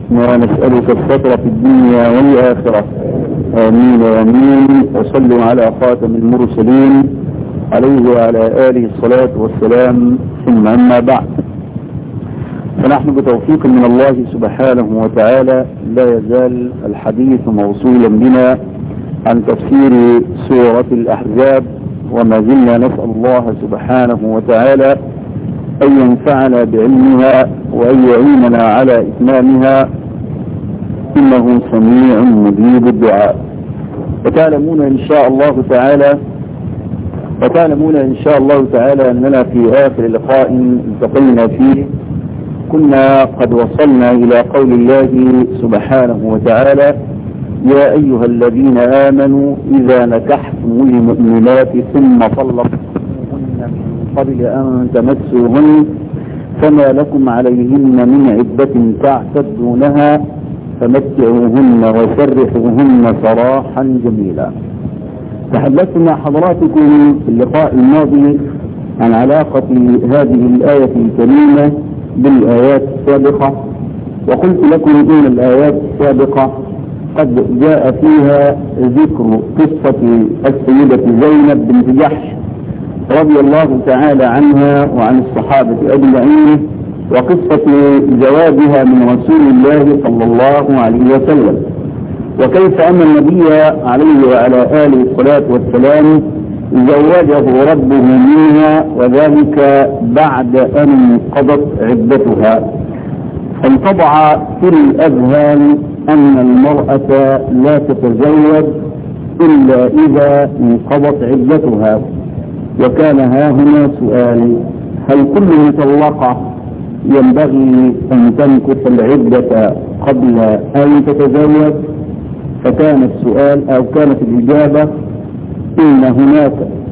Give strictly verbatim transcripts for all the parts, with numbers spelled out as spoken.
ونسألك الستر في الدنيا والآخرة. آمين آمين. وصلوا على خاتم المرسلين عليه وعلى آله الصلاة والسلام، ثم أما بعد، فنحن بتوفيق من الله سبحانه وتعالى لا يزال الحديث موصولا بنا عن تفسير سورة الأحزاب، وما زلنا نسأل الله سبحانه وتعالى أن ينفعنا بعلمها وأن يعيننا على إتمامها، إنه سميع مجيب الدعاء. وتعلمون إن شاء الله تعالى وتعلمون إن شاء الله تعالى أننا في آخر لقاء التقينا فيه كنا قد وصلنا إلى قول الله سبحانه وتعالى: يا أيها الذين آمنوا إذا نكحتم المؤمنات ثم طلقتموهن من قبل أن تمسوهن فما لكم عليهن من عدة تعتدونها فمتعوهن وسرحوهن سراحا جميلا. تحدثت مع حضراتكم في اللقاء الماضي عن علاقة هذه الآية الكريمة بالآيات السابقة، وقلت لكم إن الآيات السابقة قد جاء فيها ذكر قصة السيدة زينب بنت جحش رضي الله تعالى عنها وعن الصحابة أجمعين، وقصة زواجها من رسول الله صلى الله عليه وسلم، وكيف أن النبي عليه وعلى آله الصلاة والسلام زوجه ربه منها، وذلك بعد أن انقضت عدتها. فانطبع في الأذهان أن المرأة لا تتزوج إلا إذا انقضت عدتها. وكان ها هنا سؤال: هل كل مطلقة ينبغي أن تمكث العدة قبل أن تتزوج؟ فكان السؤال أو كانت الإجابة: إن هناك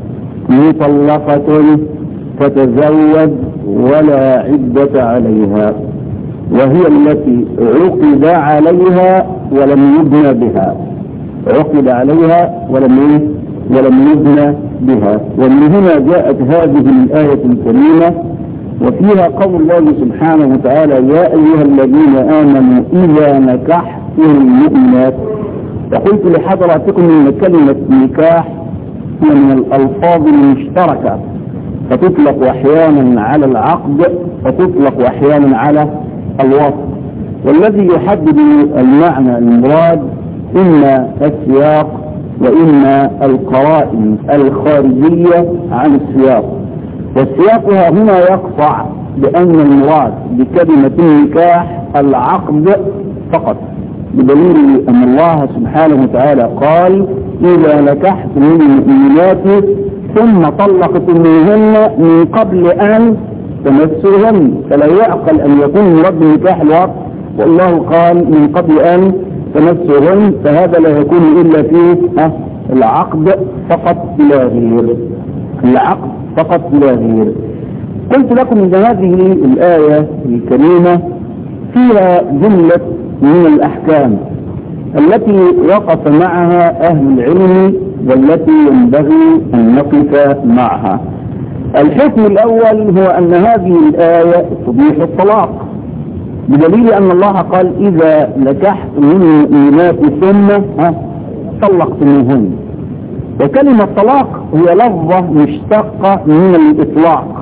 مطلقة تتزوج ولا عدة عليها، وهي التي عقد عليها ولم يبنى بها عقد عليها ولم ولم يبنى بها. ومن هنا جاءت هذه الآية الكريمة، وفيها قول الله سبحانه وتعالى: يا أيها الذين آمنوا إذا نكحتم المؤمنات. وقلت لحضراتكم أن كلمة نكاح هي من الألفاظ المشتركة، فتطلق أحيانا على العقد وتطلق أحيانا على الوصف، والذي يحدد المعنى المراد إما السياق وإما القرائن الخارجية عن السياق. والسياق هنا يقطع بأن المراد بكلمة النكاح العقد فقط، بدليل أن الله سبحانه وتعالى قال: إذا نكحتم المؤمنات ثم طلقتموهن من قبل أن تمسوهن. فلا يعقل أن يكون مراد النكاح الوقت، والله قال من قبل أن تمسوهن، فهذا لا يكون إلا في العقد فقط بلا غير العقد فقط بلا غير. قلت لكم أن هذه الآية الكريمة فيها جملة من الأحكام التي وقف معها أهل العلم والتي ينبغي أن نقف معها. الحكم الأول هو أن هذه الآية تبيح الطلاق، بدليل أن الله قال: إذا نكحتم المؤمنات ثم طلقتموهن. وكلمة طلاق هي لفظة مشتقة من الإطلاق،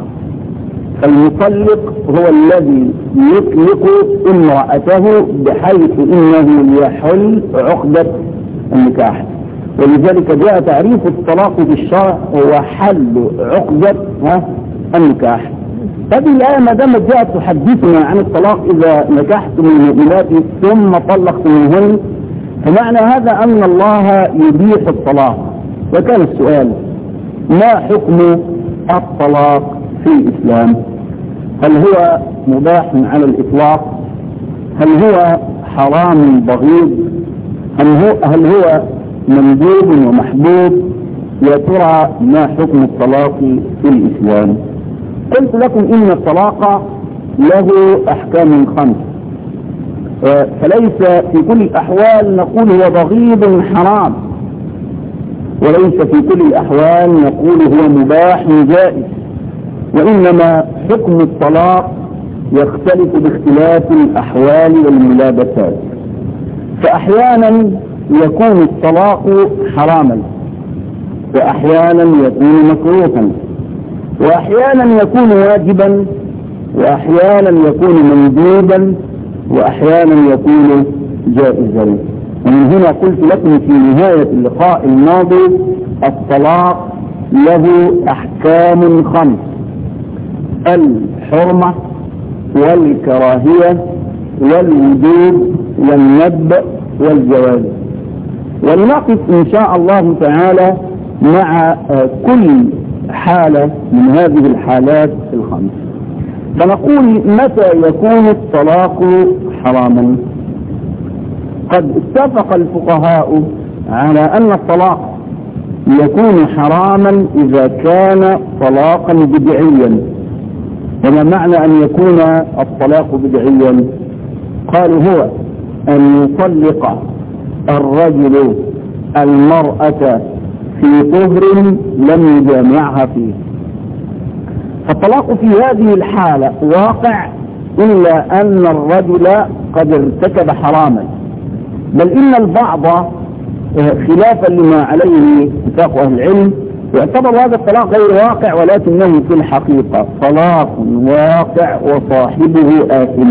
فالمطلق هو الذي يطلق امرأته بحيث إنه يحل عقدة النكاح. ولذلك جاء تعريف الطلاق في الشرع هو حل عقدة النكاح. هذه الآية ما دامت جاءت تحدثنا عن الطلاق إذا نكحتم المؤمنات ثم طلقتموهن، فمعنى هذا أن الله يبيح الطلاق. وكان السؤال: ما حكم الطلاق في الإسلام؟ هل هو مباح على الإطلاق؟ هل هو حرام بغيض؟ هل هو, هل هو مندوب ومحبوب؟ يا ترى ما حكم الطلاق في الإسلام؟ قلت لكم إن الطلاق له أحكام خمس، فليس في كل الأحوال نقول هو بغيض حرام، وليس في كل الأحوال نقول هو مباح جائز، وإنما حكم الطلاق يختلف باختلاف الأحوال والملابسات. فأحيانا يكون الطلاق حراما، وأحيانا يكون مكروها، وأحيانا يكون واجبا، وأحيانا يكون مندوبا، وأحيانا يكون جائزا. ومن هنا قلت لكم في نهاية اللقاء الماضي الطلاق له أحكام خمس: الحرمة والكراهية والوجوب والندب والجواز. ولنقف إن شاء الله تعالى مع كل حالة من هذه الحالات الخمس. فنقول متى يكون الطلاق حراما؟ قد اتفق الفقهاء على أن الطلاق يكون حراما إذا كان طلاقا بدعيا. وما معنى أن يكون الطلاق بدعيا؟ قالوا هو أن يطلق الرجل المرأة في طهر لم يجامعها فيه. فالطلاق في هذه الحالة واقع إلا أن الرجل قد ارتكب حراما، بل إن البعض خلافا لما عليه اتفاق أهل العلم يعتبر هذا الطلاق غير واقع، ولكنه في الحقيقة طلاق واقع وصاحبه آثم.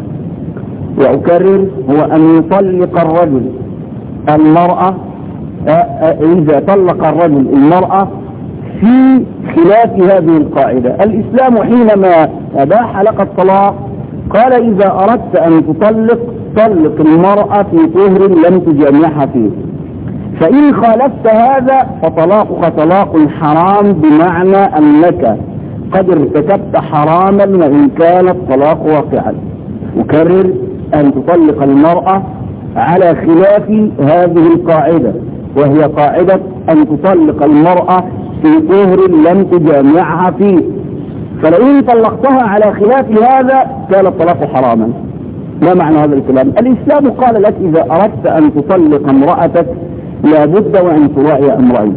وأكرر، هو أن يطلق الرجل المرأة، إذا طلق الرجل المرأة في خلاف هذه القاعدة. الإسلام حينما أباح لك الطلاق قال إذا أردت أن تطلق طلق المرأة في طهر لم تجامعها فيه، فإن خالفت هذا فطلاقك طلاق حرام، بمعنى أنك قد ارتكبت حراما وإن كان الطلاق واقعا. أكرر، أن تطلق المرأة على خلاف هذه القاعدة، وهي قاعدة أن تطلق المرأة في طهر لم تجامعها فيه. فلئن طلقتها على خلاف هذا كان الطلاق حراما. ما معنى هذا الكلام؟ الإسلام قال لك إذا أردت أن تطلق امرأتك لابد وأن تراعي أمرين.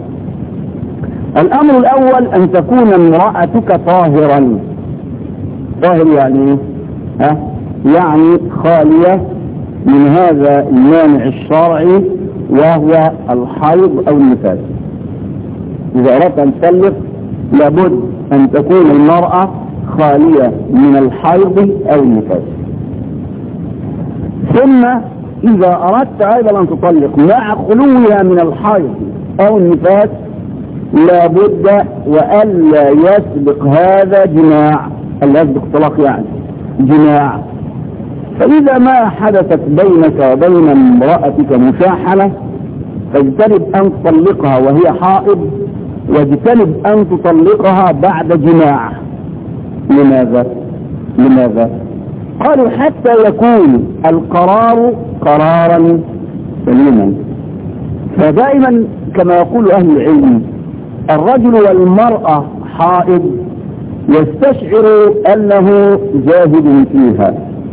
الأمر الأول أن تكون امرأتك طاهرا. طاهر يعني ها؟ يعني خالية من هذا المانع الشرعي وهو الحيض أو النفاس. إذا أردت أن تطلق لابد أن تكون المرأة خالية من الحيض أو النفاس. ثم إذا أردت أيضا أن تطلق مع خلوها من الحيض أو النفاس لابد وألا يسبق هذا جماع، ألا يسبق طلاق يعني جماع. فإذا ما حدثت بينك وبين امرأتك مشاحنة فاجتنب أن تطلقها وهي حائض، واجتنب أن تطلقها بعد جماع. لماذا؟ لماذا؟ قالوا حتى يكون القرار قرارا سليما. فدائما كما يقول أهل العلم الرجل والمرأة حائض يستشعر أنه زاهد فيها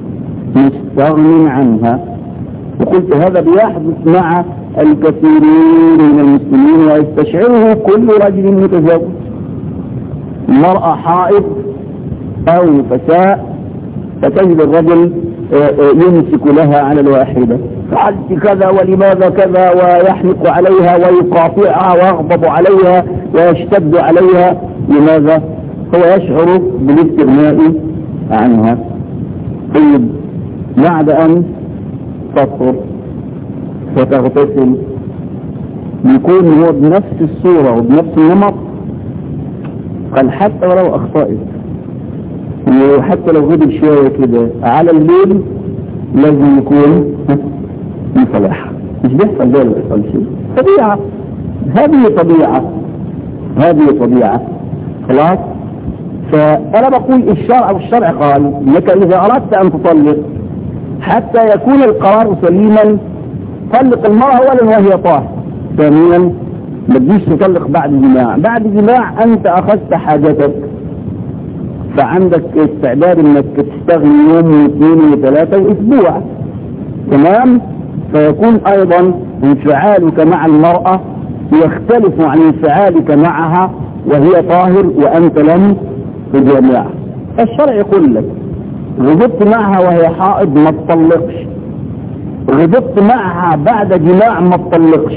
مستغن عنها، وقلت هذا بيحدث مع الكثيرين من المسلمين ويستشعره كل رجل متزوج. المرأة حائض أو نفساء فتجد الرجل يمسك لها على الواحدة، فعلت كذا ولماذا كذا، ويحنق عليها ويقاطعها ويغضب عليها ويشتد عليها. لماذا؟ هو يشعر بالاستغناء عنها. طيب بعد أن تطهر فتغتسل يكون هو بنفس الصورة وبنفس النمط. قال حتى ولو أخطأت، وحتى لو غضب شوية كده على الليل لازم يكون في صلاح. مش بيحصل ده، بيحصل شيء طبيعة. هذه طبيعة، هذه طبيعة خلاص. فأنا بقول الشرع والشرع قال انك إذا أردت أن تطلق حتى يكون القرار سليما طلق المرأة أولا وهي طاهرة. ثانيا ما تجيش تطلق بعد جماع. بعد جماع أنت أخذت حاجتك فعندك استعداد انك تستغني يوم واثنين وثلاثة واسبوع، تمام؟ فيكون ايضا انفعالك مع المرأة يختلف عن انفعالك معها وهي طاهر وانت لم تجامعها. الشرع يقول لك غضبت معها وهي حائض ما تطلقش، غضبت معها بعد جماع ما تطلقش،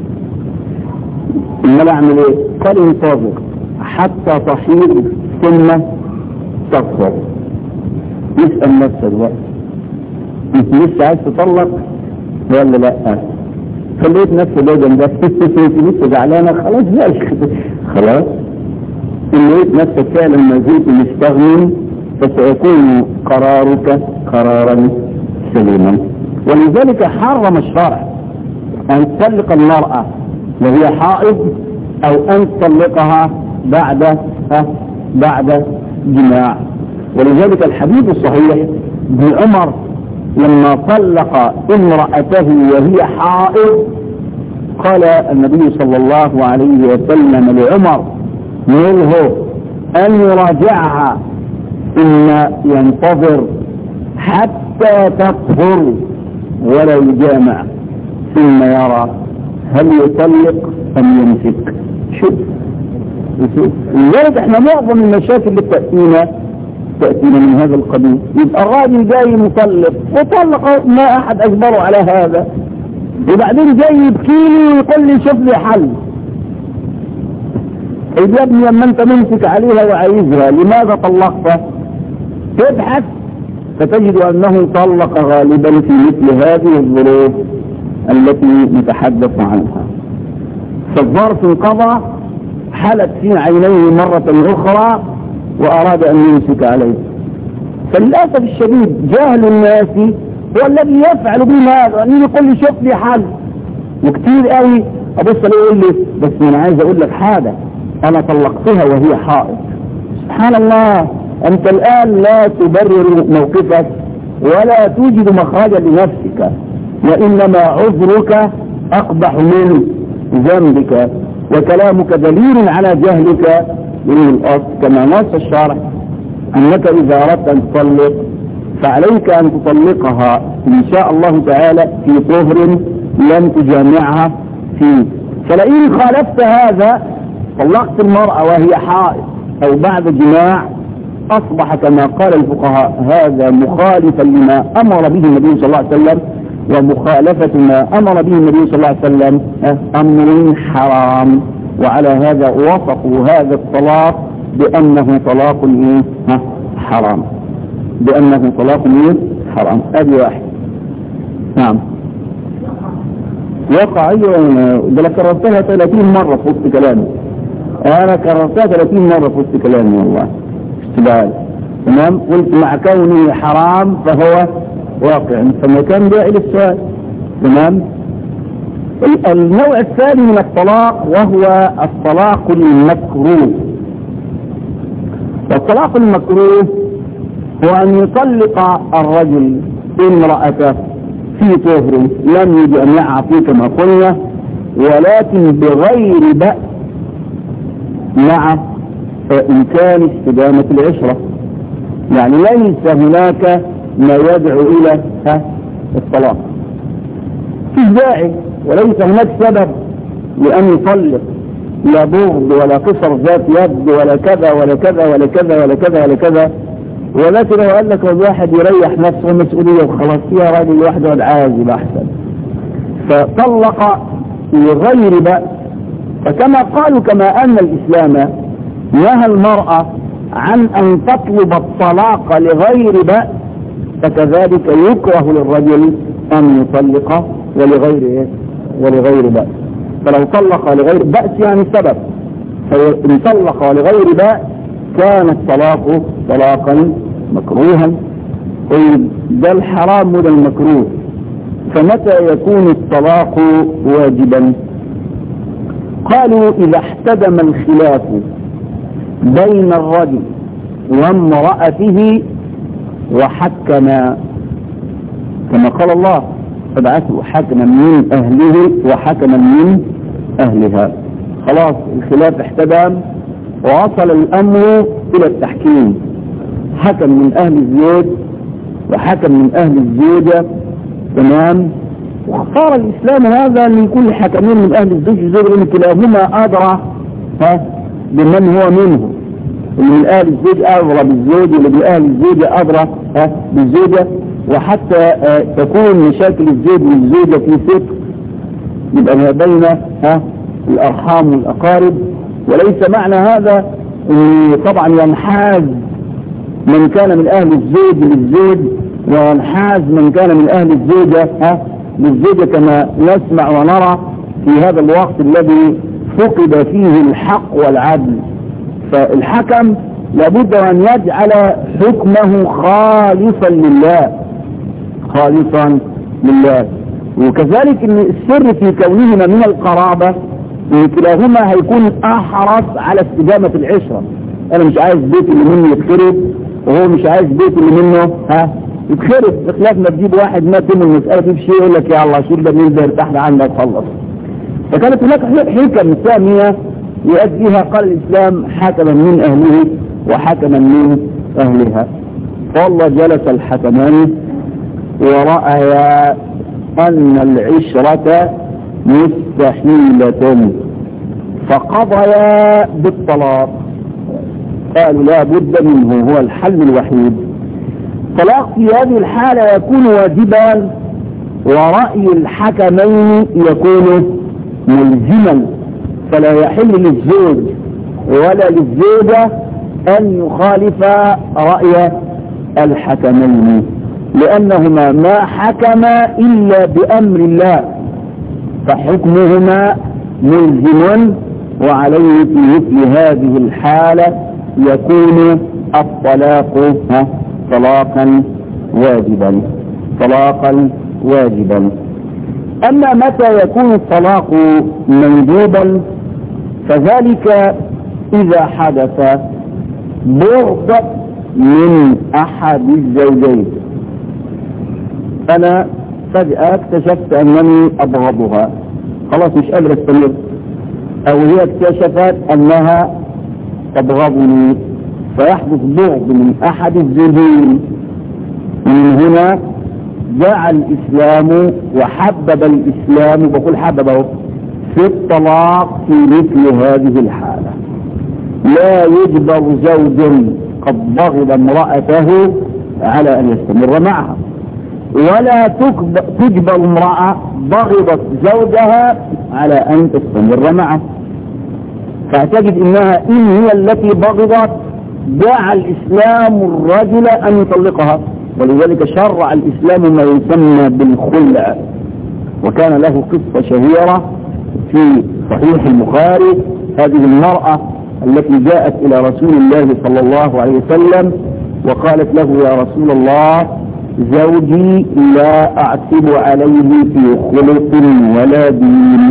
امال اعمل ايه؟ قال انتظر حتى تحيض ثم تطهر. يسأل نفسك بقى انت لسه عايز تطلق ولا لا؟ خليت نفسه ليه جنبك انت لسه زعلانه خلاص بقى خلاص. ان لقيت نفسك فعلا ما زلت مستغني فسيكون قرارك قرارا سليما. ولذلك حرم الشرع ان تطلق المرأة وهي حائض او ان تطلقها بعد بعد جماع. ولذلك الحديث الصحيح بعمر لما طلق امرأته وهي حائض قال النبي صلى الله عليه وسلم لعمر مره ان يراجعها ثم ينتظر حتى تطهر ولا يجامع ثم يرى هل يطلق ام يمسك. شوف لذلك احنا معظم المشاكل اللي بتأتينا تأتينا من هذا القبيل. يبقى الراجل جاي مطلق وطلق ما احد اجبره على هذا، وبعدين جاي يبكيلي ويقول لي شوف لي حل. يا ابني لما انت ممسك عليها وعايزها لماذا طلقتها؟ تبحث فتجد انه طلق غالبا في مثل هذه الظروف التي نتحدث عنها. فالظرف انقضى حلت في عينيه مرة اخرى واراد ان يمسك عليه. فللاسف الشديد جهل الناس هو الذي يفعل بهم هذا، ان يقول لي شوف لي حل. وكتير قوي ابص عليه يقول لي بس انا عايز اقول لك حاجه، انا طلقتها وهي حائض. سبحان الله، انت الان لا تبرر موقفك ولا توجد مخرجا لنفسك، وانما عذرك اقبح من ذنبك، وكلامك دليل على جهلك من الاصل. كما نص الشرع انك اذا اردت ان تطلق فعليك ان تطلقها ان شاء الله تعالى في طهر لم تجامعها فيه. فلئن خالفت هذا طلقت المرأة وهي حائض او بعد جماع اصبح كما قال الفقهاء هذا مخالفا لما امر به النبي صلى الله عليه وسلم، ومخالفة ما امر به النبي صلى الله عليه وسلم امر حرام. وعلى هذا وصفوا هذا الطلاق بانه طلاق ايه؟ حرام، بانه طلاق ايه؟ حرام. ادي واحد. نعم وقع. ايوه ده انا كررتها ثلاثين مرة في وسط كلامي، انا كررتها ثلاثين مرة في وسط كلامي والله اشتبال. تمام. قلت مع كونه حرام فهو واقع، فما كان داعي للسؤال. تمام. النوع الثاني من الطلاق وهو الطلاق المكروه. والطلاق المكروه هو ان يطلق الرجل امرأته في طهر لم يجامعها فيه كما قلنا، ولكن بغير بأس مع امكان استدامة العشرة. يعني ليس هناك ما يدعو الى الطلاق، في داعي، وليس هناك سبب لان يطلق، لا بغض ولا قصر ذات يد ولا كذا ولا كذا ولا كذا ولا كذا ولا كذا. ولكن لو قال لك الواحد يريح نفسه المسؤولية وخلاص يا راجل واحد والعازل احسن، فطلق لغير بأس. فكما قالوا كما ان الاسلام نهى المرأة عن ان تطلب الطلاق لغير بأس، فكذلك يكره للرجل ان يطلق ولغير ايه؟ ولغير بأس. فلو طلق لغير بأس يعني سبب، فإن طلق لغير بأس كان الطلاق طلاقا مكروها. طيب ده الحرام وده المكروه، فمتى يكون الطلاق واجبا؟ قالوا إذا احتدم الخلاف بين الرجل وامرأته وحكم، كما قال الله فبعثوا حكما من أهله وحكما من أهلها. خلاص الخلاف احتدم ووصل الأمر إلى التحكيم، حكم من أهل الزوج وحكم من أهل الزوجة. تمام. واختار الإسلام هذا أن يكون حكمين من أهل الزوج والزوجة لأن كلاهما أدرى بمن هو منه. اللي من أهل الزوج أدرى بالزوج واللي من أهل الزوجة أدرى بالزوجة، وحتى تكون مشاكل الزوج والزوجة في ستر يبقى ما بين الأرحام والأقارب. وليس معنى هذا أن طبعا ينحاز من كان من أهل الزوج للزوج وينحاز من كان من أهل الزوجة للزوجة، كما نسمع ونرى في هذا الوقت الذي فقد فيه الحق والعدل. فالحكم لابد أن يجعل حكمه خالصا لله خالصا لله. وكذلك ان السر في كونهما من القرابة ان كلاهما هيكون احرص على استدامة العشرة. انا مش عايز بيت اللي منه يتخرب وهو مش عايز بيت اللي منه ها يتخرب، بخلاف ما تجيب واحد مات من المسألة دي بشيء يقول لك يا الله شيل ده مين ده ارتاح عندك خلص. فكانت هناك حكم ثانية يؤديها قال الاسلام حكما من اهله وحكما من اهلها. فالله جلس الحكمان ورأيا أن العشرة مستحيلة فقضيا بالطلاق. قالوا لا بد منه، هو الحل الوحيد. طلاق في هذه الحالة يكون واجبا ورأي الحكمين يكون ملزما، فلا يحل للزوج ولا للزوجة أن يخالف رأي الحكمين، لأنهما ما حكما إلا بأمر الله فحكمهما ملزم، وعليه في مثل هذه الحالة يكون الطلاق طلاقا واجبا طلاقا واجبا. أما متى يكون الطلاق مندوبا فذلك إذا حدث بغض من أحد الزوجين. أنا فجأة اكتشفت أنني أبغضها، خلاص مش قادر استمر، أو هي اكتشفت أنها تبغضني، فيحدث بغض من أحد الزوجين. من هنا جاء الإسلام وحبب الإسلام، بقول حببه في الطلاق في مثل هذه الحالة. لا يجبر زوج قد بغض امرأته على أن يستمر معها، ولا تجبر امرأة بغضت زوجها على أن تستمر معه. فاعتقد إنها إن هي التي بغضت دعا الإسلام الرجل أن يطلقها، ولذلك شرع الإسلام ما يسمى بالخلع. وكان له قصة شهيرة في صحيح البخاري، هذه المرأة التي جاءت إلى رسول الله صلى الله عليه وسلم وقالت له يا رسول الله زوجي لا أعتب عليه في خلق ولا دين،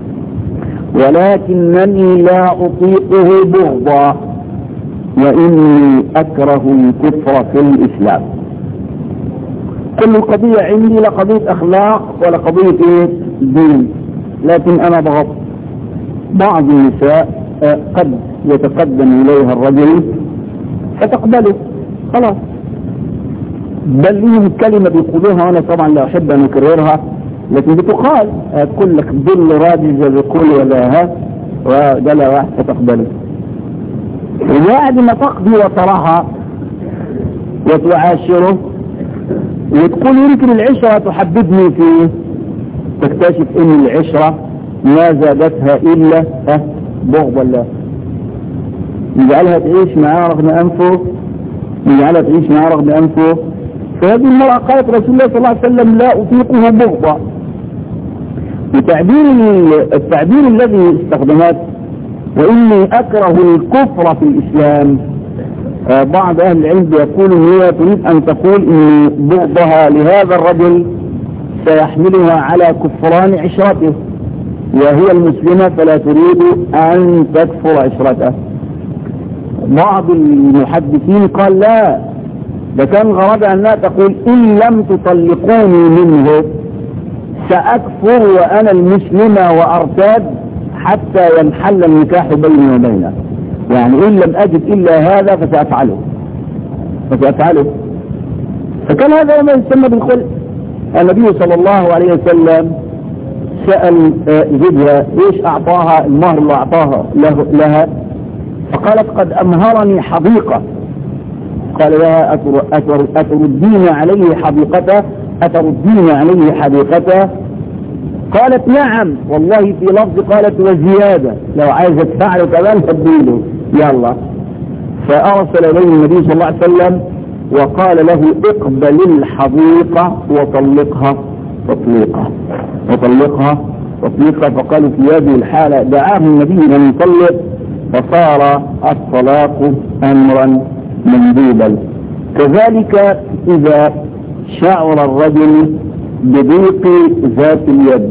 ولكنني لا أطيقه بغضا، وإني أكره الكفر في الإسلام. كل القضية عندي لا قضية أخلاق ولا قضية إيه دين، لكن أنا بغض. بعض النساء قد يتقدم إليها الرجل فتقبله خلاص، بل لهم كلمة بيقولوها وأنا طبعا لا أحب أن أكررها، لكن بتقال تقول لك ظل راجل بيقول ولا ها وجل واحد فتقبله. وبعد ما تقضي وتراها وتعاشره وتقول يمكن العشرة تحببني فيه، تكتشف ان العشرة ما زادتها الا بغض الله، يجعلها تعيش معاه رغم انفه يجعلها تعيش معاه رغم انفه. فهذه المرأة قالت رسول الله صلى الله عليه وسلم لا أطيقه بغضا. وتعبير التعبير الذي استخدمته وإني أكره الكفر في الإسلام، آه بعض أهل العلم يقول إن هي تريد أن تقول إن بغضها لهذا الرجل سيحملها على كفران عشرته، وهي المسلمة فلا تريد أن تكفر عشرته. بعض المحدثين قال لا، ده كان غرضها أنها تقول إن لم تطلقوني منه سأكفر وأنا المسلمة وأرتاد حتى ينحل النكاح بيني وبينه، يعني إن لم أجد إلا هذا فسأفعله فسأفعله فكان هذا ما يسمى بالخلع. النبي صلى الله عليه وسلم سأل زوجها إيش أعطاها المهر اللي أعطاها له لها، فقالت قد أمهرني حديقة قال لها أتر أتر أتردين عليه حديقته أتردين عليه حديقته؟ قالت نعم والله، في لفظ قالت وزيادة، لو عايز ادفع له كمان تديله يلا. فأرسل إليه النبي صلى الله عليه وسلم وقال له اقبل الحديقة وطلقها تطليقة وطلقها تطليقة. فقالوا في هذه الحالة دعاه النبي أن يطلق، فصار الطلاق أمرا مندوبا. كذلك إذا شعر الرجل بضيق ذات اليد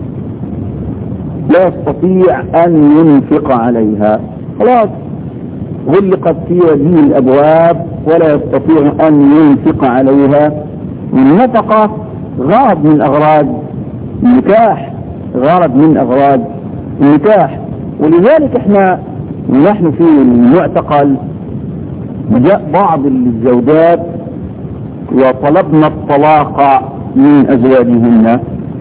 لا يستطيع أن ينفق عليها، خلاص غلقت في هذه الأبواب ولا يستطيع أن ينفق عليها. النفقة غرض من أغراض النكاح، غرض من أغراض النكاح. ولذلك احنا ونحن في المعتقل جاء بعض الزوجات وطلبنا الطلاق من أزواجهن،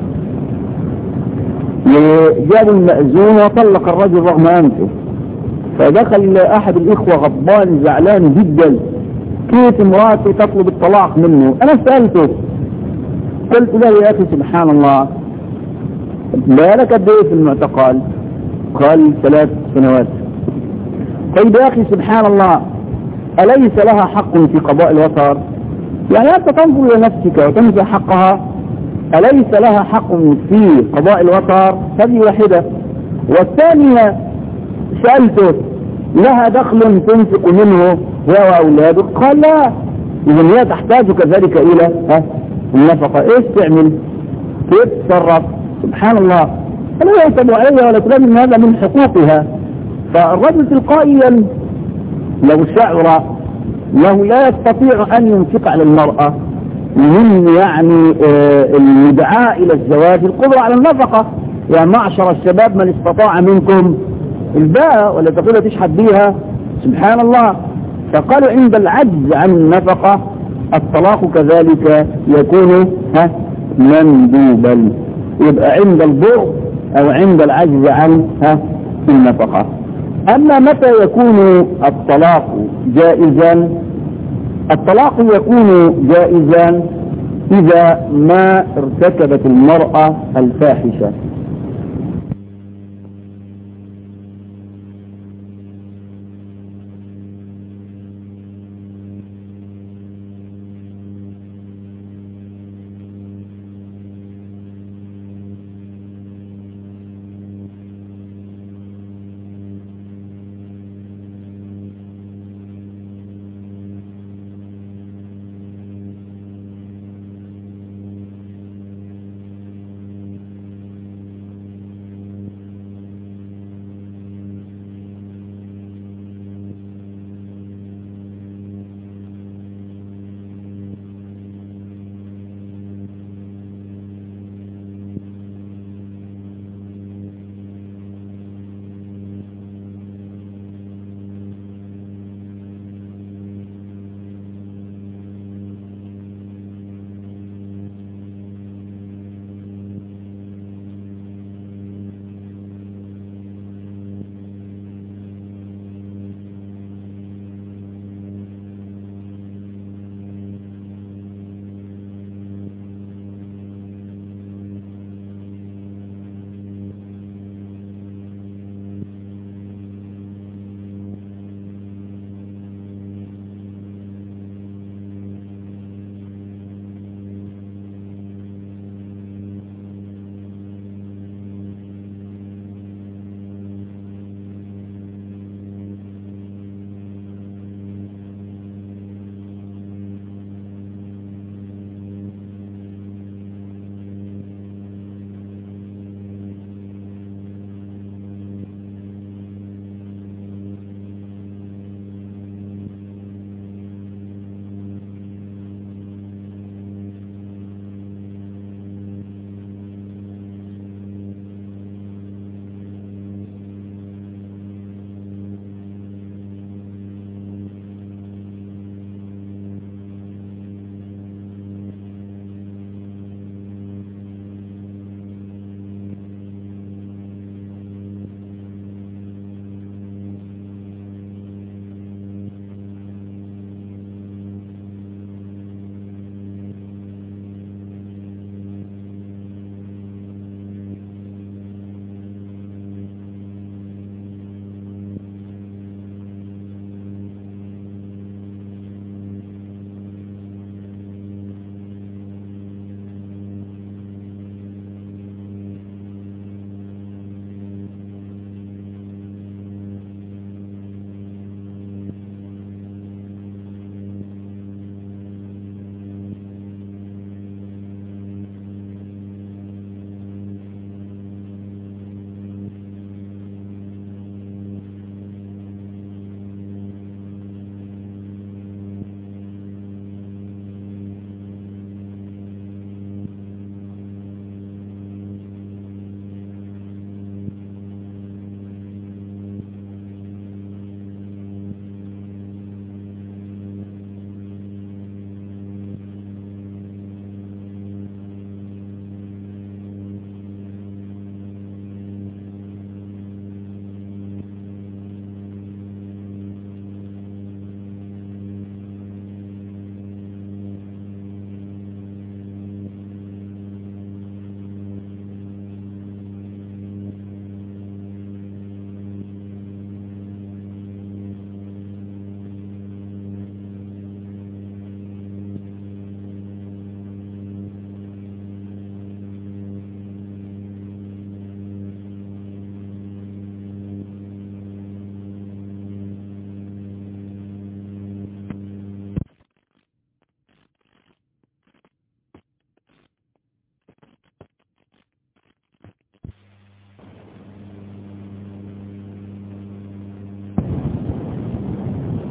وجابوا المأذون وطلق الرجل رغم أنفه. فدخل أحد الإخوة غضبان زعلان جدا، كيف امرأته تطلب الطلاق منه؟ أنا سألته قلت له يا أخي سبحان الله بالك قد ايه في المعتقل؟ قال ثلاث سنوات. طيب يا أخي سبحان الله أليس لها حق في قضاء الوتر؟ يعني أنت تنظر إلى نفسك وتنسى حقها، أليس لها حق في قضاء الوتر؟ هذه واحدة. والثانية سألته لها دخل تنفق منه هي وأولادك؟ قال لا. إذن هي تحتاج كذلك إلى ها النفقة. إيش تعمل؟ كيف تتصرف؟ سبحان الله، لا يحسب عليها ولا تلام هذا من حقوقها. فالرجل تلقائيا لو شعر له لا يستطيع أن ينفق على المرأة من يعني الدعاء إلى الزواج القدرة على النفقة، يا معشر الشباب من استطاع منكم الباء ولا تقول تشحت بيها، سبحان الله. فقالوا عند العجز عن النفقة الطلاق كذلك يكون ها مندوبا، يبقى عند الضر أو عند العجز عن ها النفقة. أما متى يكون الطلاق جائزا؟ الطلاق يكون جائزا إذا ما ارتكبت المرأة الفاحشة.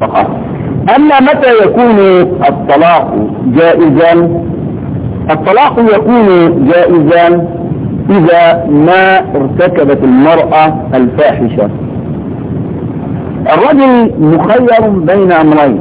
فقط. أما متى يكون الطلاق جائزا؟ الطلاق يكون جائزا إذا ما ارتكبت المرأة الفاحشة. الرجل مخير بين أمرين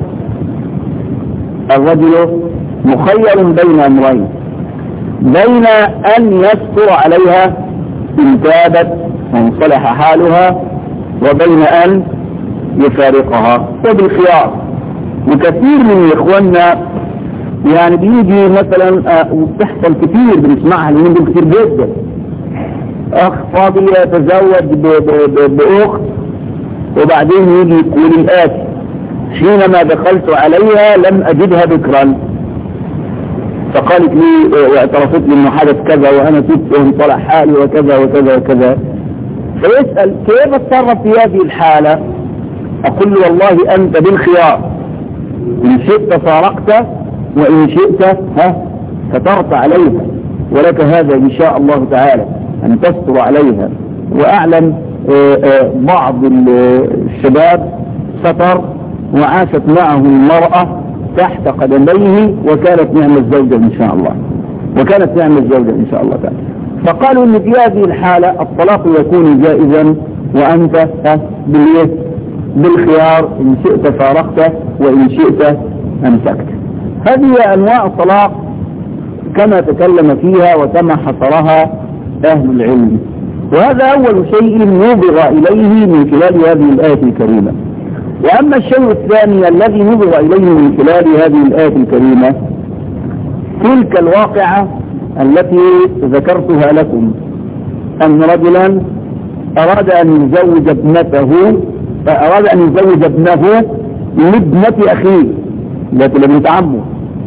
الرجل مخير بين أمرين بين أن يستر عليها إن تابت وانصلح حالها، وبين أن يفارقها، وبالخيار. وكثير من إخواننا يعني بيجي مثلا وبتحصل كتير بنسمعها لأنهم دول كتير جدا، أخ فاضل يتزوج بأخت وبعدين يجي يقول الآتي: حينما دخلت عليها لم أجدها بكرا، فقالت لي واعترفت لي انه حدث كذا وانا تبت وانطلع حالي وكذا وكذا وكذا. فيسأل: كيف اتصرف في هذه الحالة؟ اقول له: والله انت بالخيار، ان شئت فارقت وان شئت ها سترت عليها، ولك هذا ان شاء الله تعالى ان تستر عليها. واعلم آآ آآ بعض الشباب ستر وعاشت معه المرأة تحت قدميه وكانت نعم الزوجة إن شاء الله وكانت نعم الزوجة إن شاء الله تعالى. فقالوا إن في هذه الحالة الطلاق يكون جائزا وأنت بالخيار، إن شئت فارقت وإن شئت أمسكت. هذه أنواع الطلاق كما تكلم فيها وكما حصرها أهل العلم، وهذا أول شيء نبغى إليه من خلال هذه الآية الكريمة. وأما الشيء الثاني الذي نظر إليه من خلال هذه الآية الكريمة تلك الواقعة التي ذكرتها لكم، أن رجلا أراد أن يزوج ابنته أراد أن يزوج ابنه لابنة أخيه التي لم عمه،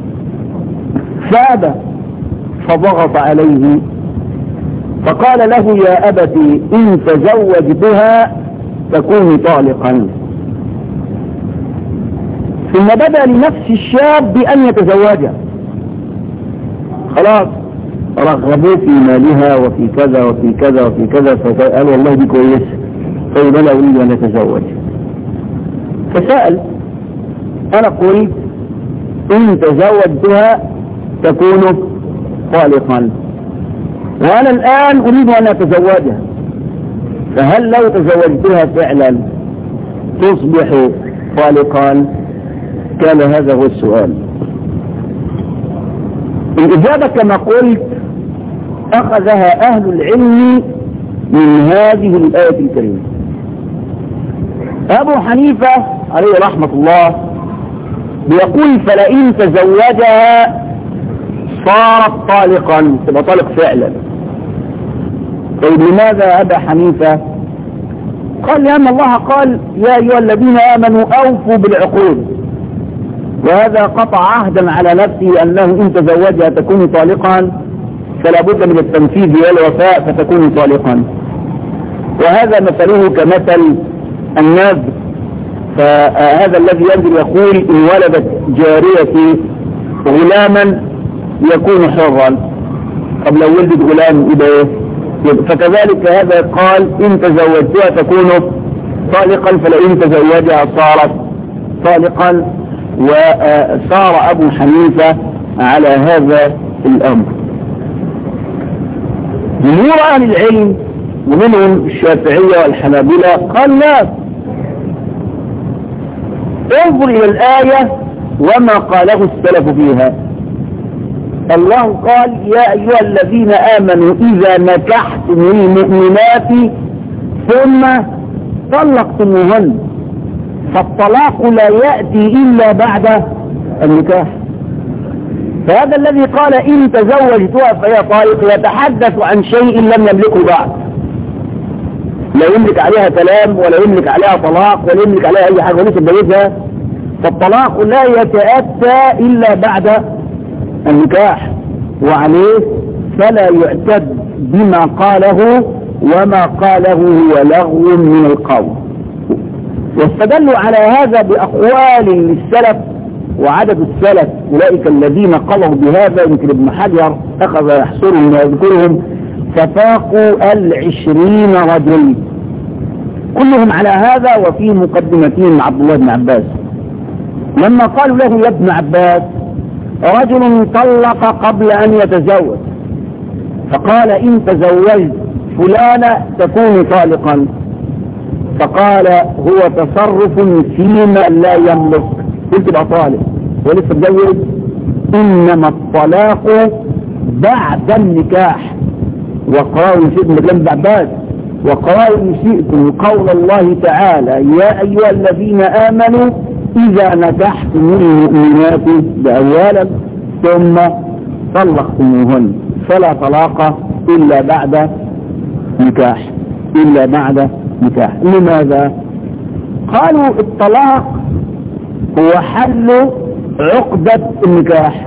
فأبى فضغط عليه فقال له: يا أبتي إن تزوج بها تكون طالقا. ثم بدأ لنفس الشاب بأن يتزوجها، خلاص رغبوه في مالها وفي كذا وفي كذا وفي كذا، فقال: والله دي كويسة، طيب أنا أريد أن أتزوج. فسأل: أنا قلت إن تزوجتها تكون طالقا، وأنا الآن أريد أن أتزوجها، فهل لو تزوجتها فعلا تصبح طالقا؟ كان هذا هو السؤال. الإجابة كما قلت أخذها أهل العلم من هذه الآية الكريمة. أبو حنيفة عليه رحمة الله بيقول: فلئن تزوجها صارت طالقا، تبقى طالق فعلا. طيب لماذا أبا حنيفة؟ قال: لأن الله قال: يا أيها الذين آمنوا أوفوا بالعقود، وهذا قطع عهدا على نفسه أنه إن تزوجها تكون طالقا، فلا بد من التنفيذ والوفاء فتكون طالقا. وهذا مثله كمثل النذر، فهذا الذي ينذر يقول: إن ولدت جاريتي غلاما يكون حرا، قبل لو ولدت غلام يبقى ايه؟ فكذلك هذا قال: إن تزوجتها تكون طالقا، فلئن تزوجها صارت طالقا. وصار أبو حنيفة على هذا الأمر. جمهور أهل العلم ومنهم الشافعية والحنابلة قال: لا، انظر إلى الآية وما قاله السلف فيها. الله قال: يا أيها الذين آمنوا إذا نكحتم المؤمنات ثم طلقتموهن، فالطلاق لا يأتي إلا بعد النكاح. فهذا الذي قال إن تزوجتها فهي طالق يتحدث عن شيء لم يملكه بعد، لا يملك عليها كلام ولا يملك عليها طلاق ولا يملك عليها أي حاجة وليس تزوجها، فالطلاق لا يتأتى إلا بعد النكاح، وعليه فلا يعتد بما قاله، وما قاله هو لغو من القول. واستدلوا على هذا بأقوال للسلف وعدد السلف أولئك الذين قالوا بهذا، يمكن ابن حجر أخذ يحصرهم ويذكرهم ففاقوا العشرين رجل كلهم على هذا، وفي مقدمتهم عبد الله بن عباس لما قالوا له يا ابن عباس رجل طلق قبل أن يتزوج فقال إن تزوجت فلانة تكون طالقا، فقال هو تصرف فيما لا يملك، قلت بقى طالق ولسه تزوج، إنما الطلاق بعد النكاح. وقالوا شئتم ابن عباس وقالوا شئتم قول الله تعالى يا أيها الذين آمنوا إذا نكحتم المؤمنات بأولا ثم طلقتموهن فلا طلاق إلا بعد نكاح إلا بعد نكاح. لماذا؟ قالوا الطلاق هو حل عقدة النكاح،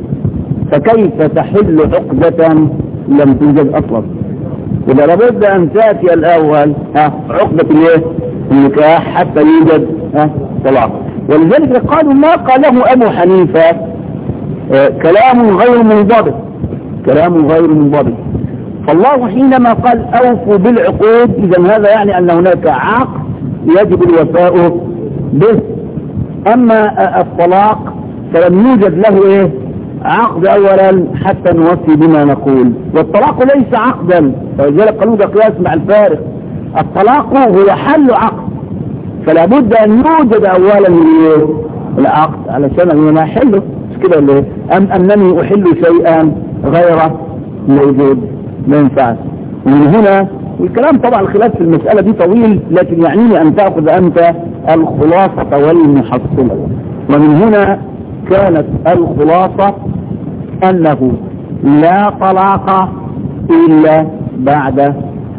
فكيف تحل عقدة لم توجد أصلا؟ إذا لابد أن تأتي الأول ها عقدة الايه النكاح حتى يوجد ها طلاق. ولذلك قالوا ما قاله أبو حنيفة آه كلام غير منضبط كلام غير منضبط. فالله حينما قال أوفوا بالعقود إذا هذا يعني أن هناك عقد يجب الوفاء به. أما الطلاق فلم يوجد له إيه عقد أولا حتى نوفي بما نقول، والطلاق ليس عقدا، فلذلك قالوا ده قياس مع الفارق. الطلاق هو حل عقد، فلا بد أن يوجد أولا العقد علشان أن أحله، مش كده ولا إيه؟ أم أنني أحل شيئا غير موجود ما ينفعش. ومن هنا والكلام طبعا الخلاف في المسألة دي طويل، لكن يعنيني أن تأخذ أنت الخلاصة والمحصلة. ومن هنا كانت الخلاصة أنه لا طلاق إلا بعد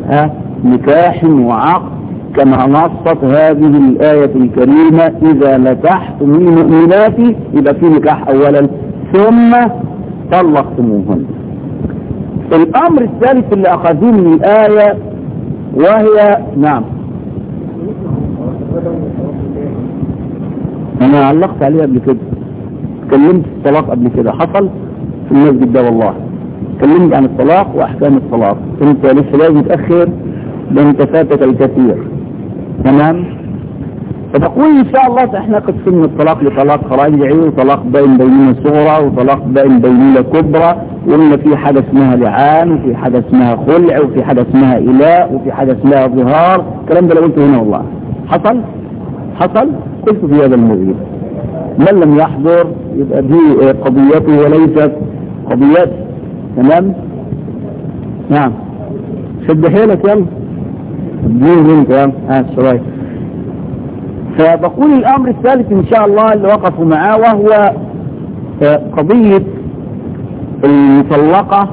نكاح وعقد، كما نصت هذه الآية الكريمة إذا نكحتم المؤمنات، إذا في نكاح أولا ثم طلقتموهن. الأمر الثالث اللي أخذوه من الآية وهي نعم أنا علقت عليها قبل كده، تكلمت الطلاق قبل كده، حصل في المسجد ده والله، تكلمت عن الطلاق وأحكام الطلاق، انت لسه لازم تأخر لأن تفاتك الكثير. تمام؟ فبقول إن شاء الله احنا قسمنا الطلاق لطلاق راجعي وطلاق بين بينونة صغرى وطلاق بين بينونة كبرى، وإن في حاجة اسمها لعان وفي حاجة اسمها خلع وفي حاجة اسمها إلاء وفي حاجة اسمها ظهار. الكلام ده لو قلته هنا والله حصل حصل قلت في هذا الموضوع. من لم يحضر يبقى دي قضيته وليست قضيته. تمام؟ نعم شد حيلك يلا دين انت يلا ها شوية. فبقول الأمر الثالث إن شاء الله اللي وقفوا معاه وهو قضية المطلقة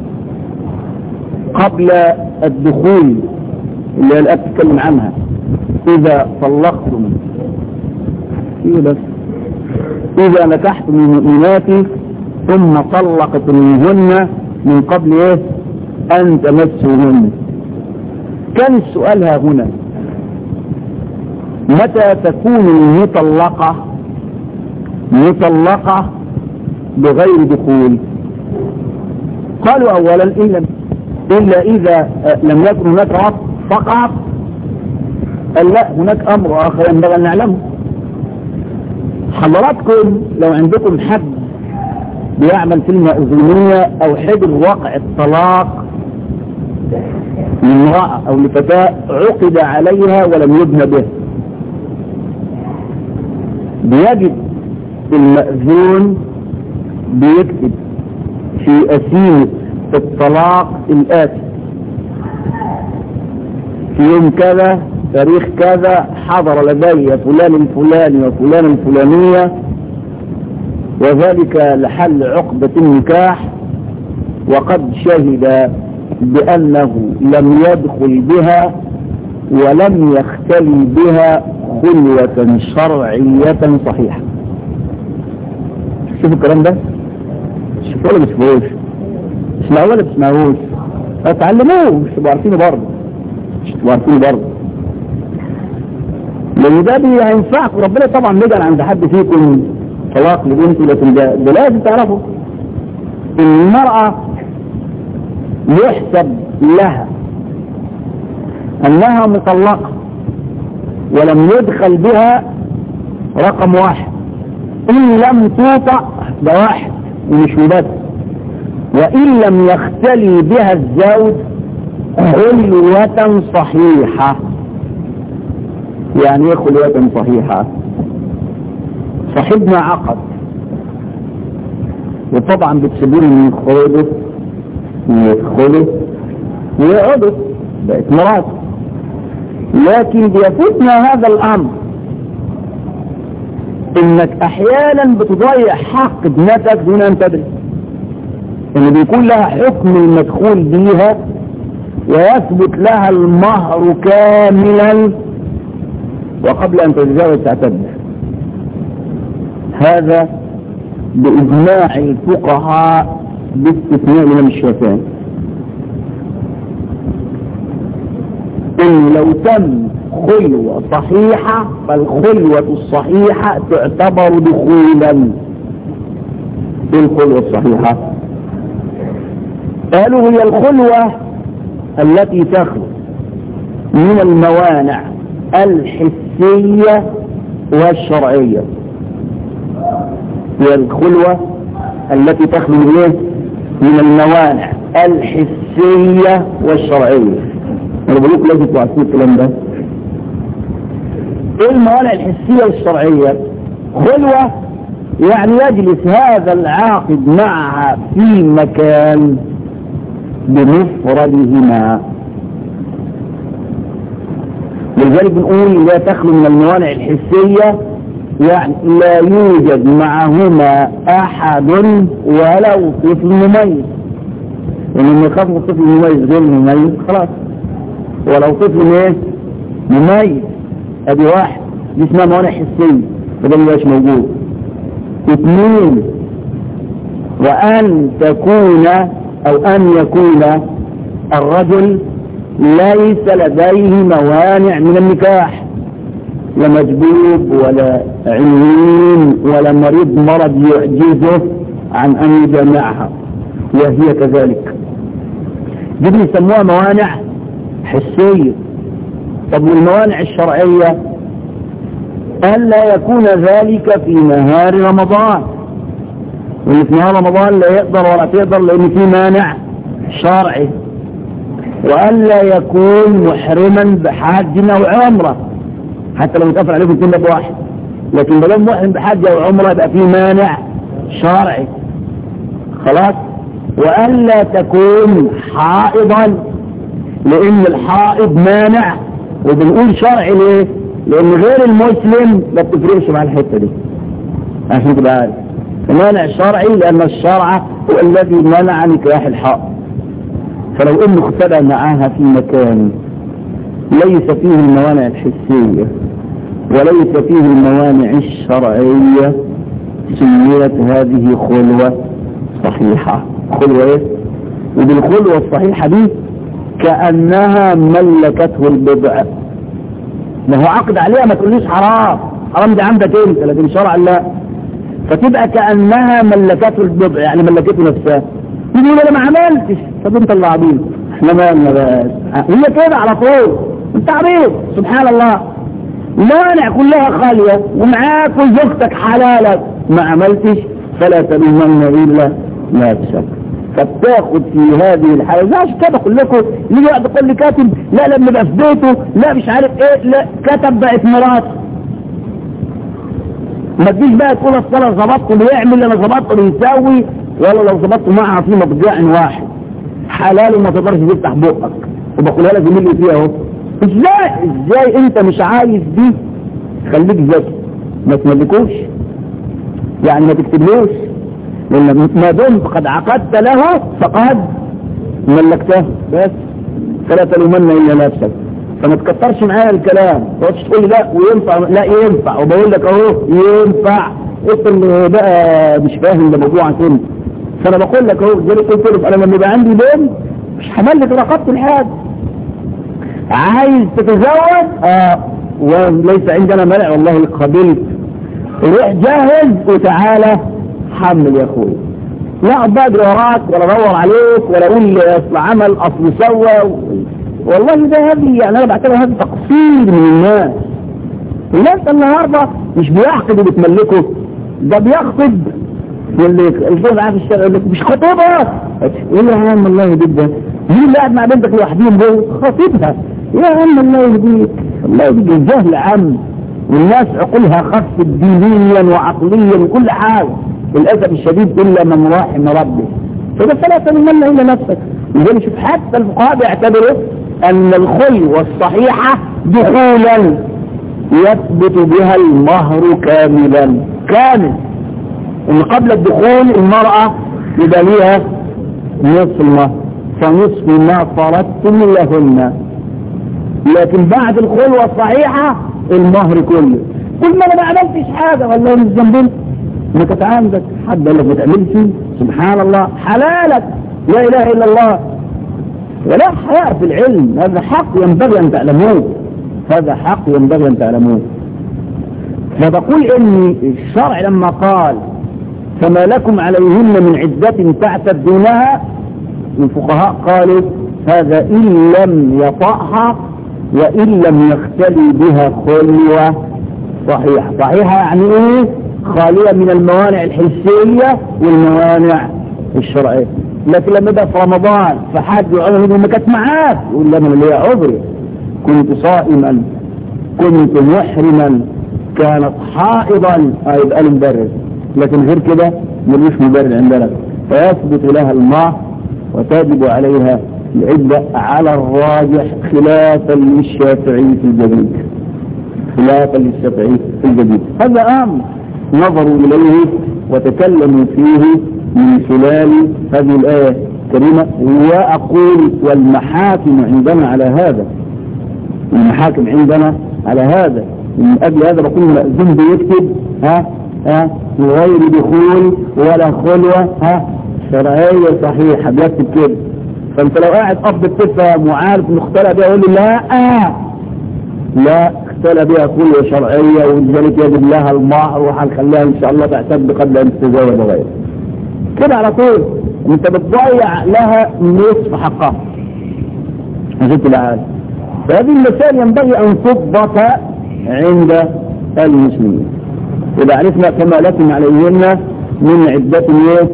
قبل الدخول اللي الآن تتكلم عنها. إذا طلقتم إيه بس إذا نكحتم المؤمنات ثم طلقتموهن من قبل إيه أن تمسوهن. كان السؤال ها هنا متى تكون المطلقة مطلقة بغير دخول؟ قالوا أولا إلا, إلا إذا لم يكن هناك عقد فقط. قال لا هناك أمر آخر ينبغي أن نعلمه. حضراتكم لو عندكم حد بيعمل في المأذونية أو حد وقع الطلاق لامرأة أو لفتاة عقد عليها ولم يبنى به، بيجب المأذون بيكتب في أسير الطلاق الآتي في يوم كذا تاريخ كذا حضر لدي فلان الفلاني وفلان الفلانية وذلك لحل عقدة النكاح، وقد شهد بأنه لم يدخل بها ولم يختلي بها خلوة شرعية صحيحة. شوفوا الكلام ده، شوفوا ولا بتشوفوش؟ اسمعوا ولا بتسمعوش؟ اتعلموه مش تبقوا عارفينه برضه، مش تبقوا عارفينه برضه، لأن ده هينفعكم. ربنا طبعا بيجعل عند حد فيكم طلاق لبنته، لكن ده, ده لازم تعرفوا ان المرأة يحسب لها انها مطلقة ولم يدخل بها رقم واحد إن لم توطأ ده واحد ومش بس، وإن لم يختلي بها الزوج خلوة صحيحة. يعني ايه خلوة صحيحة؟ صاحبنا عقد وطبعا بتسيبون من يخرجوا ويدخلوا ويقعدوا بقت مرات، لكن بيفوتنا هذا الامر انك احيانا بتضيع حق ابنتك دون ان تدري، ان بيكون لها حكم المدخول بيها ويثبت لها المهر كاملا وقبل ان تتزوج تعتد. هذا باجماع الفقهاء باستثناء الامام الشافعي، ان لو تم خلوة صحيحة فالخلوة الصحيحة تعتبر دخولا. ايه الخلوة الصحيحة؟ قالوا هي الخلوة التي تخلو من الموانع الحسية والشرعية. هي الخلوة التي تخلو من من الموانع الحسية والشرعية. انا بقول لكم لازم تعرفوا الكلام ده. ايه الموانع الحسية والشرعية؟ خلوة يعني يجلس هذا العاقد معها في مكان بمفردهما، ولذلك بنقول لا تخلو من الموانع الحسية، يعني لا يوجد معهما احد ولو طفل مميز، لأنه يخافوا الطفل المميز غير مميز خلاص، ولو طفل ايه مميز ادي واحد، دي اسمها موانع حسية وده مبقاش موجود. اثنين، وان تكون او ان يكون الرجل ليس لديه موانع من النكاح، لا مجبوب ولا عنين ولا مريض مرض يعجزه عن ان يجامعها، وهي كذلك. دي بيسموها موانع حسية. طب والموانع الشرعية؟ ألا يكون ذلك في نهار رمضان، واللي في نهار رمضان لا يقدر ولا تقدر لأن في مانع شرعي. وألا يكون محرما بحج أو عمرة، حتى لو يتفر عليكم كل واحد، لكن بدل محرم بحج أو عمرة يبقى في مانع شرعي خلاص. وألا تكون حائضا، لأن الحائض مانع، وبنقول شرعي ليه؟ لأن غير المسلم ما بتفرقش مع الحتة دي عشان تبقى عارف. مانع شرعي لأن الشرع هو الذي منع نكاح الحائض. فلو انه اختلى معاها في مكان ليس فيه الموانع الحسية وليس فيه الموانع الشرعية سميت هذه خلوة صحيحة. خلوة ايه؟ وبالخلوة الصحيحة دي كأنها ملكته البضع، ما هو عقد عليها، ما تقوليش حرام، حرام دي عندك انت لكن شرع لا، فتبقى كأنها ملكته البضع، يعني ملكته نفسها. يقول انا ما عملتش، طب انت اللي عبيط، احنا مالنا بس، هي كده على طول، انت عبيط سبحان الله. الموانع كلها خالية ومعاك وزوجتك حلالك، ما عملتش فلا تلومن الا نفسك. فبتاخد في هذه الحالة زي عشان كده اقول لكم اللي يقعد يقول لي كاتب لا لما يبقى في بيته لا مش عارف ايه، لا كتب بقت مراته. ما تجيش بقى تقول اصل انا ظبطته اللي يعمل انا ظبطته اللي يسوي، ولا لو ظبطته معها في مضجع واحد حلال وما تقدرش تفتح بقك، وبقولها لك زميلي فيها اهو. ازاي ازاي انت مش عايز دي؟ خليك ذكي ما تملكوش، يعني ما تكتبلوش، لان ما دمت قد عقدت له فقد ملكته بس، فلا تلومن الا نفسك. فما تكترش معايا الكلام، ما تقول لي لا وينفع لا ينفع، وبقول لك اهو ينفع، انت اللي بقى مش فاهم ده موضوعك انت. فانا بقول لك اهو زي اللي قلت له انا لما يبقى عندي بنت مش هملك رقبت الحاج، عايز تتزوج اه وليس عندنا منع والله قبلت، روح جاهز وتعالى حمل يا اخوي، لا اقعد وراك ولا ادور عليك ولا اقول اصل عمل اصل سوى، والله ده هذه يعني انا بعتبر هذا تقصير من الناس. الناس النهارده مش بيعقد وبتملكه، ده بيخطب واللي الجوز معاه في الشارع يقول لك مش خطيبها، يقول له يا عم الله يهديك، ده مين اللي قاعد مع بنتك لوحدهم دول؟ خطيبها يا عم الله يهديك، الله يهديك. الجهل عم، والناس عقولها خفت دينيا وعقليا وكل حاجه للاسف الشديد الا من رحم ربه. فده فلا تمنن الا نفسك. لذلك شوف حتى الفقهاء بيعتبروا ان الخلوه الصحيحه دخولا يثبت بها المهر كاملا كامل، ان قبل الدخول المرأة يبقى ليها نصف المهر فنصف ما فرضتم لهن، لكن بعد الخلوة الصحيحة المهر كله. كل ما انا ما عملتش حاجة والله مش ذنبي، ما كانت عندك حد قال لك ما تعملش، سبحان الله حلالك لا اله الا الله. ولا حياء في العلم، هذا حق ينبغي ان تعلموه، هذا حق ينبغي ان تعلموه. فبقول ان الشرع لما قال فما لكم عليهن من عدة تعتدونها، الفقهاء قالوا هذا إن لم يطأها وإن لم يختلي بها خلوة صحيحة. صحيحة يعني ايه؟ خالية من الموانع الحسية والموانع الشرعية. لكن لما يبقى في رمضان فحد يقول له ما كانت معاك، يقول له انا ليا عذري، كنت صائما، كنت محرما، كانت حائضا، يبقى له مبرر. لكن غير كده ملوش مبرر عندنا، فيثبت لها المهر وتجب عليها العدة على الراجح خلافا للشافعي في الجديد، خلافا للشافعي في الجديد. هذا امر نظروا اليه وتكلموا فيه من خلال هذه الآية الكريمة. وأقول والمحاكم عندنا على هذا، المحاكم عندنا على هذا، من أجل هذا بقول مأذون بيكتب ها ها غير دخول ولا خلوة ها شرعية صحيحة، بيكتب كده. فانت لو قاعد قبض بتفهم وعارف انه اختلى بيها، يقول لي لا آه لا اختلى بيها خلوة شرعية ولذلك يجب لها المهر وهنخليها ان شاء الله تعتد قبل ان تتزوج غيره كده على طول. انت بتضيع لها نصف حقها عشان تبقى عارف. فهذه المسائل ينبغي ان تضبط عند المسلمين. إذا عرفنا كما لكم عليهن من عدة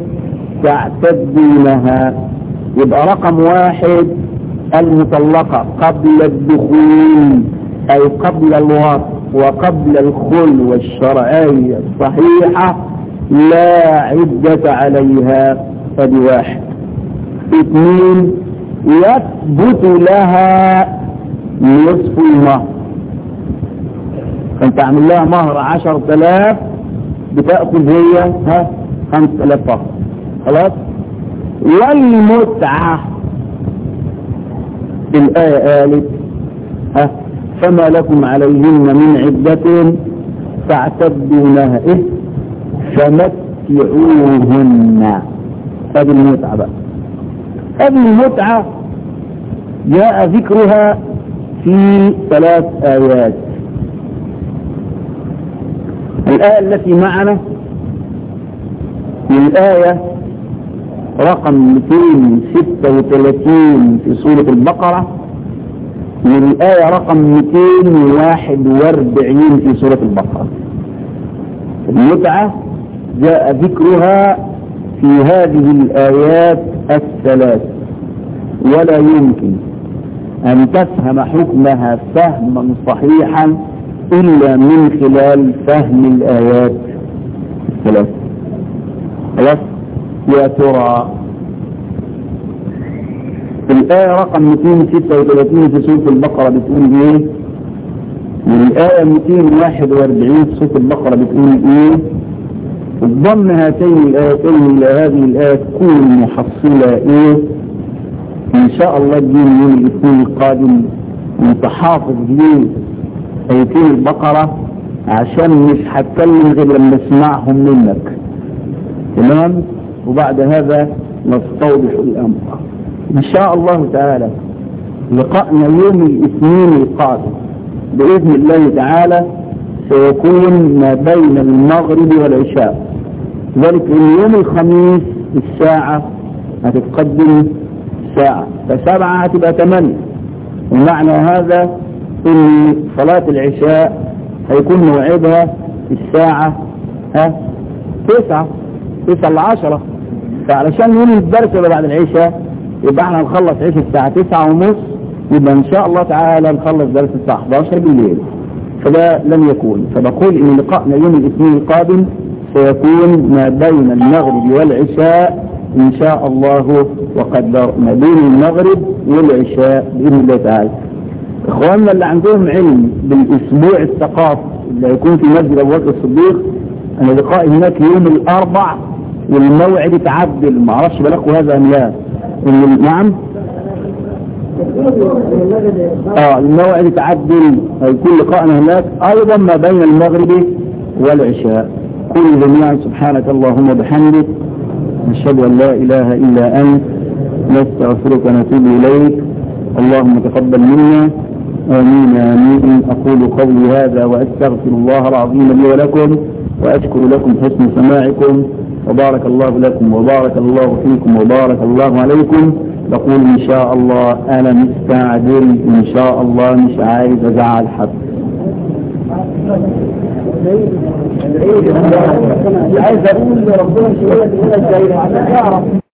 تعتدونها، يبقى رقم واحد المطلقة قبل الدخول أي قبل الوطء وقبل الخلوة الشرعية الصحيحة لا عدة عليها. هذه واحد. اثنين يثبت لها نصف المهر، فانت عامل لها مهر عشر تلاف بتأخذ هي ها خمس تلاف فقط خلاص. والمتعة الآية قالت ها فما لكم عليهن من عدة تعتدونها ايه فمتعوهن. هذه المتعة بقى، هذه المتعة جاء ذكرها في ثلاث آيات. الآية التي معنا من الآية رقم مئتين وستة وثلاثين في سورة البقرة، من الآية رقم مئتين وواحد وأربعين في سورة البقرة. المتعة جاء ذكرها في هذه الآيات الثلاث، ولا يمكن أن تفهم حكمها فهما صحيحا إلا من خلال فهم الآيات الثلاث. خلاص يا ترى الآية رقم مئتين وستة وثلاثين في سورة البقرة بتقول ايه؟ والآية مئتين وواحد وأربعين في سورة البقرة بتقول ايه؟ ضم هاتين الآيتين إلى هذه الآية تكون محصلة ايه؟ إن شاء الله الدين يوم الاثنين القادم متحافظ ليه آيتين البقرة عشان مش هتكلم غير لما اسمعهم منك، تمام؟ وبعد هذا نستوضح الأمر إن شاء الله تعالى. لقاءنا يوم الاثنين القادم بإذن الله تعالى سيكون ما بين المغرب والعشاء، ذلك إن يوم الخميس الساعة هتتقدم ساعة، فسبعة هتبقى ثمانية، ومعنى هذا إن صلاة العشاء هيكون موعدها الساعة ها تسعة تسعة لعشرة، فعلشان ننهي الدرس اللي بعد العشاء يبقى احنا نخلص عشاء الساعة تسعة ونص، يبقى ان شاء الله تعالى نخلص درس الساعة احد عشر بالليل. فده لم يكون، فبقول ان لقاءنا يوم الاثنين القادم سيكون ما بين المغرب والعشاء ان شاء الله وقدر، ما بين المغرب والعشاء باذن الله تعالى. اخواننا اللي عندهم علم بالاسبوع الثقافي اللي هيكون في مسجد ابو بكر الصديق، انا لقائي هناك يوم الاربع والموعد اتعدل، ما اعرفش بلغوا هذا ام لا. نعم اه الموعد اتعدل، هيكون لقائنا هناك ايضا ما بين المغرب والعشاء. كل جميعا سبحانك اللهم وبحمدك نشهد ان لا اله الا انت نستغفرك ونتوب اليك. اللهم تقبل منا، امين امين. اقول قولي هذا واستغفر الله العظيم لي ولكم، واشكر لكم حسن سماعكم، وبارك الله لكم وبارك الله فيكم وبارك الله عليكم. بقول ان شاء الله انا مستعجل ان شاء الله، مش عايز ازعل حد. عايز اقول لربنا شويه